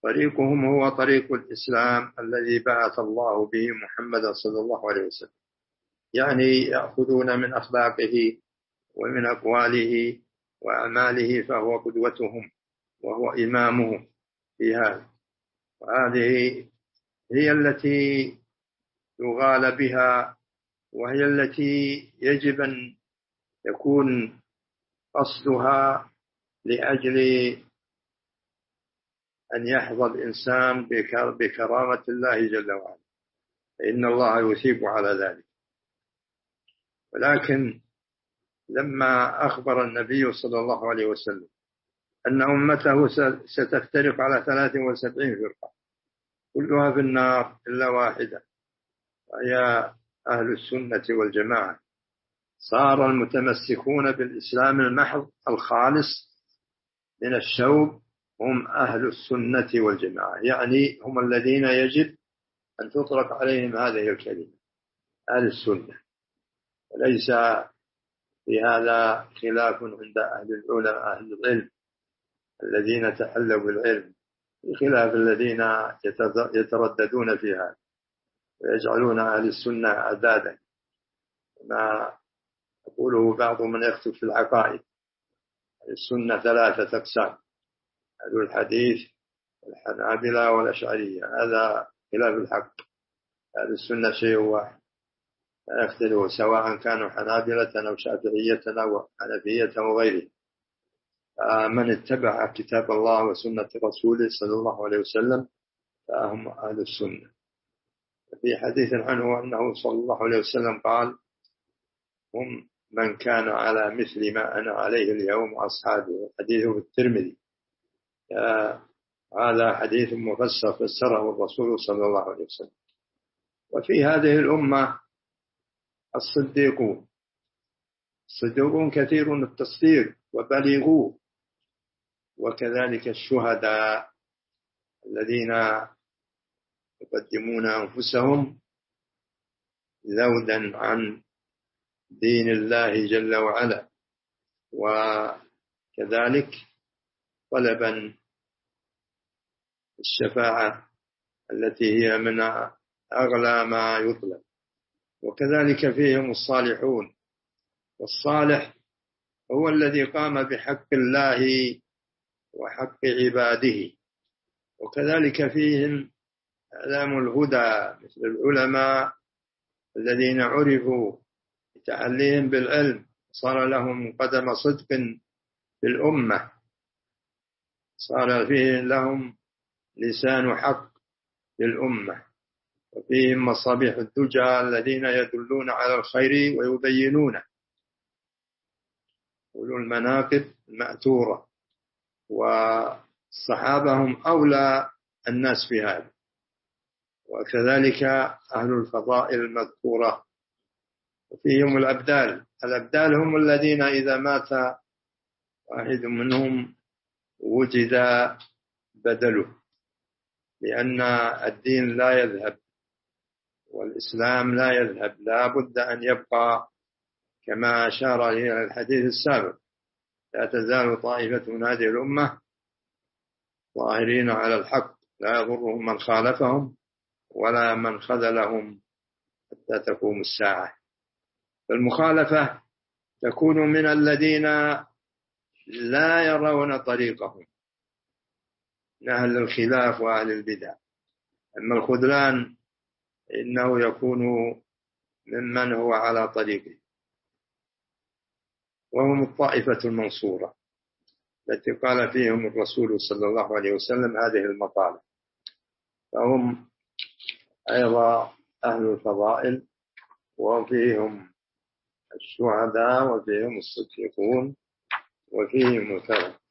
طريقهم هو طريق الإسلام الذي بعث الله به محمدا صلى الله عليه وسلم، يعني يأخذون من أخلاقه ومن أقواله وأعماله، فهو قدوتهم وهو إمامهم في هذا. وهذه هي التي يغال بها، وهي التي يجب أن يكون قصدها لأجل أن يحظى الإنسان بكرامة الله جل وعلا، فإن الله يثيب على ذلك. ولكن لما أخبر النبي صلى الله عليه وسلم أن أمته ستفترق على 73 فرقة كلها في النار إلا واحدة، وهي أهل السنة والجماعة، صار المتمسكون بالإسلام المحض الخالص من الشوب هم أهل السنة والجماعة، يعني هم الذين يجب أن تطلق عليهم هذه الكلمة، أهل السنة. وليس في هذا خلاف عند أهل العلم الذين تحلوا بالعلم، بخلاف الذين يترددون في هذا ويجعلون أهل السنة أعدادا، ما يقوله بعض من يكتب في العقائد. السنة 3 أقسام: أهل الحديث والحنابلة والأشعرية، هذا خلاف الحق. أهل السنة شيء واحد لا يختلف، سواء كانوا حنابلة أو شافعية أو حنفية أو غيره. من اتبع كتاب الله وسنة رسوله صلى الله عليه وسلم فهم أهل السنة. في حديث عنه أنه صلى الله عليه وسلم قال: هم من كان على مثل ما أنا عليه اليوم وأصحابي. حديثه في الترمذي. هذا حديث مفسر فسره الرسول صلى الله عليه وسلم. وفي هذه الأمة الصديقون كثير التصديق وبلغوا، وكذلك الشهداء الذين يقدمون أنفسهم ذودا عن دين الله جل وعلا، وكذلك طلبا الشفاعة التي هي من أغلى ما يطلب. وكذلك فيهم الصالحون، والصالح هو الذي قام بحق الله وحق عباده. وكذلك فيهم أعلام الهدى مثل العلماء الذين عرفوا بتعليهم بالعلم، صار لهم قدم صدق في الأمة، صار فيه لهم لسان حق في الأمة. وفيهم مصابيح الدجى الذين يدلون على الخير ويبينونه، أولو المناقب المأثورة. والصحابة هم أولى الناس في هذا. وكذلك أهل الفضائل المذكورة. وفيهم الأبدال هم الذين إذا مات واحد منهم وجد بدله، لأن الدين لا يذهب والإسلام لا يذهب، لا بد أن يبقى كما أشار إلى الحديث السابق: لا تزال طائفة من هذه الأمة ظاهرين على الحق لا يضرهم من خالفهم ولا من خذلهم حتى تقوم الساعة. فالمخالفة تكون من الذين لا يرون طريقهم، من أهل الخلاف وأهل البدع. أما الخذلان إنه يكون ممن هو على طريقه، وهم الطائفة المنصورة التي قال فيهم الرسول صلى الله عليه وسلم هذه المقالة. فهم أيضا أهل الفضائل، وفيهم الشهداء، وفيهم الصديقون، وفيهم مثلا.